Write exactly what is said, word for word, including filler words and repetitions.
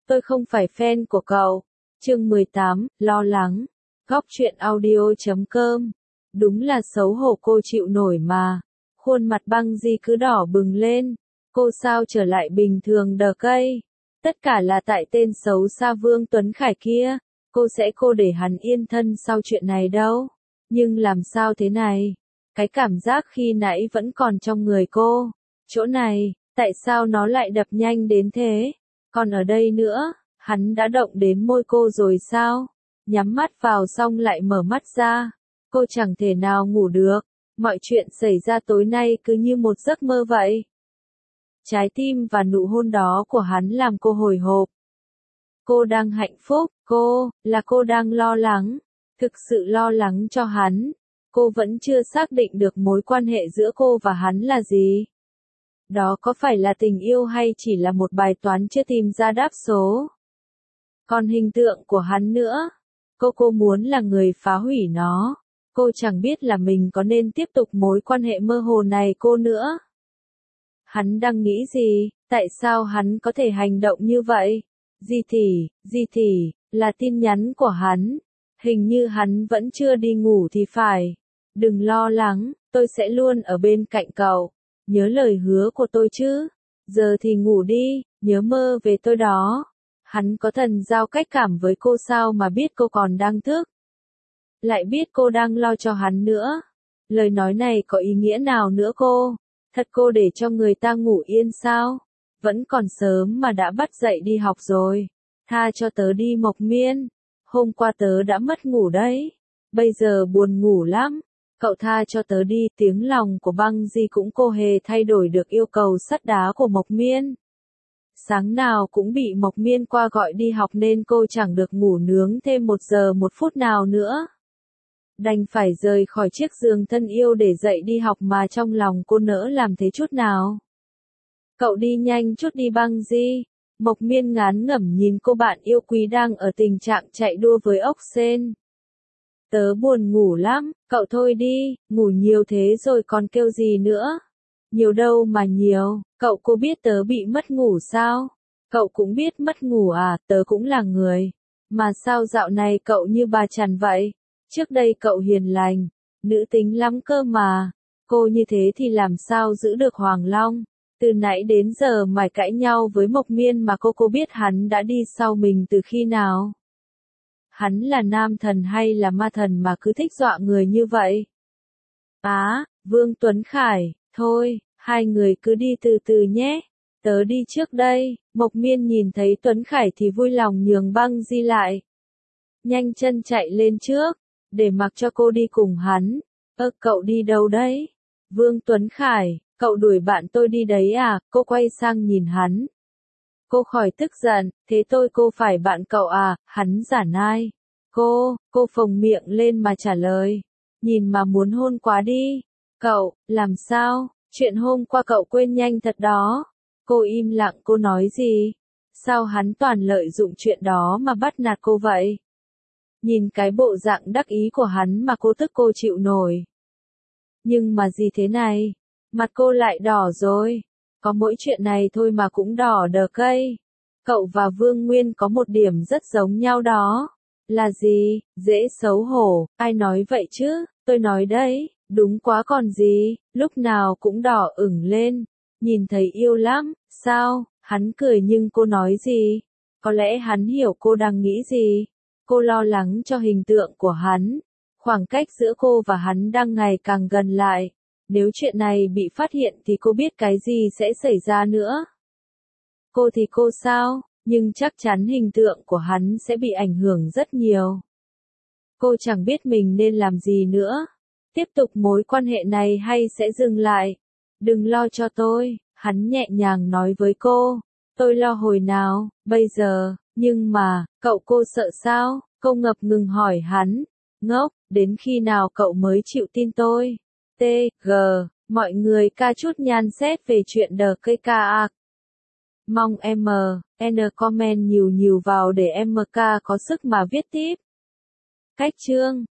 tôi không phải fan của cậu. Chương mười tám, lo lắng. Góc truyện audio chấm com. Đúng là xấu hổ cô chịu nổi mà. Khuôn mặt Băng Di cứ đỏ bừng lên. Cô sao trở lại bình thường đờ cây. Tất cả là tại tên xấu xa Vương Tuấn Khải kia. Cô sẽ cô để hắn yên thân sau chuyện này đâu. Nhưng làm sao thế này? Cái cảm giác khi nãy vẫn còn trong người cô. Chỗ này, tại sao nó lại đập nhanh đến thế? Còn ở đây nữa, hắn đã động đến môi cô rồi sao? Nhắm mắt vào xong lại mở mắt ra. Cô chẳng thể nào ngủ được. Mọi chuyện xảy ra tối nay cứ như một giấc mơ vậy. Trái tim và nụ hôn đó của hắn làm cô hồi hộp. Cô đang hạnh phúc, cô, là cô đang lo lắng. Thực sự lo lắng cho hắn. Cô vẫn chưa xác định được mối quan hệ giữa cô và hắn là gì. Đó có phải là tình yêu hay chỉ là một bài toán chưa tìm ra đáp số? Còn hình tượng của hắn nữa. Cô cô muốn là người phá hủy nó. Cô chẳng biết là mình có nên tiếp tục mối quan hệ mơ hồ này cô nữa. Hắn đang nghĩ gì? Tại sao hắn có thể hành động như vậy? Di tỷ, Di tỷ, là tin nhắn của hắn. Hình như hắn vẫn chưa đi ngủ thì phải. Đừng lo lắng, tôi sẽ luôn ở bên cạnh cậu. Nhớ lời hứa của tôi chứ. Giờ thì ngủ đi, nhớ mơ về tôi đó. Hắn có thần giao cách cảm với cô sao mà biết cô còn đang thức. Lại biết cô đang lo cho hắn nữa. Lời nói này có ý nghĩa nào nữa cô? Thật cô để cho người ta ngủ yên sao? Vẫn còn sớm mà đã bắt dậy đi học rồi. Tha cho tớ đi Mộc Miên. Hôm qua tớ đã mất ngủ đấy. Bây giờ buồn ngủ lắm. Cậu tha cho tớ đi. Tiếng lòng của Băng Di cũng cô hề thay đổi được yêu cầu sắt đá của Mộc Miên. Sáng nào cũng bị Mộc Miên qua gọi đi học nên cô chẳng được ngủ nướng thêm một giờ một phút nào nữa. Đành phải rời khỏi chiếc giường thân yêu để dậy đi học mà trong lòng cô nỡ làm thế chút nào. Cậu đi nhanh chút đi Băng Di. Mộc Miên ngán ngẩm nhìn cô bạn yêu quý đang ở tình trạng chạy đua với ốc sên. Tớ buồn ngủ lắm, cậu thôi đi, ngủ nhiều thế rồi còn kêu gì nữa. Nhiều đâu mà nhiều, cậu cô biết tớ bị mất ngủ sao? Cậu cũng biết mất ngủ à, tớ cũng là người. Mà sao dạo này cậu như bà Trần vậy? Trước đây cậu hiền lành, nữ tính lắm cơ mà. Cô như thế thì làm sao giữ được Hoàng Long? Từ nãy đến giờ mải cãi nhau với Mộc Miên mà cô cô biết hắn đã đi sau mình từ khi nào? Hắn là nam thần hay là ma thần mà cứ thích dọa người như vậy? Á, Vương Tuấn Khải, thôi, hai người cứ đi từ từ nhé. Tớ đi trước đây. Mộc Miên nhìn thấy Tuấn Khải thì vui lòng nhường Băng Di lại. Nhanh chân chạy lên trước, để mặc cho cô đi cùng hắn. Ơ, cậu đi đâu đấy? Vương Tuấn Khải, cậu đuổi bạn tôi đi đấy à? Cô quay sang nhìn hắn. Cô khỏi tức giận, thế tôi cô phải bạn cậu à? Hắn giả nai. Cô, cô phồng miệng lên mà trả lời. Nhìn mà muốn hôn quá đi. Cậu, làm sao? Chuyện hôm qua cậu quên nhanh thật đó. Cô im lặng, cô nói gì? Sao hắn toàn lợi dụng chuyện đó mà bắt nạt cô vậy? Nhìn cái bộ dạng đắc ý của hắn mà cô tức cô chịu nổi. Nhưng mà gì thế này? Mặt cô lại đỏ rồi. Có mỗi chuyện này thôi mà cũng đỏ đờ cây. Cậu và Vương Nguyên có một điểm rất giống nhau đó. Là gì? Dễ xấu hổ. Ai nói vậy chứ? Tôi nói đấy. Đúng quá còn gì. Lúc nào cũng đỏ ửng lên. Nhìn thấy yêu lắm. Sao? Hắn cười nhưng cô nói gì? Có lẽ hắn hiểu cô đang nghĩ gì. Cô lo lắng cho hình tượng của hắn. Khoảng cách giữa cô và hắn đang ngày càng gần lại. Nếu chuyện này bị phát hiện thì cô biết cái gì sẽ xảy ra nữa. Cô thì cô sao, nhưng chắc chắn hình tượng của hắn sẽ bị ảnh hưởng rất nhiều. Cô chẳng biết mình nên làm gì nữa. Tiếp tục mối quan hệ này hay sẽ dừng lại. Đừng lo cho tôi, hắn nhẹ nhàng nói với cô. Tôi lo hồi nào, bây giờ, nhưng mà, cậu cô sợ sao? Cô ngập ngừng hỏi hắn. Ngốc, đến khi nào cậu mới chịu tin tôi? T, G, mọi người ca chút nhan xét về chuyện đờ cây ca ạc. Mong M, N comment nhiều nhiều vào để em ca có sức mà viết tiếp. Cách chương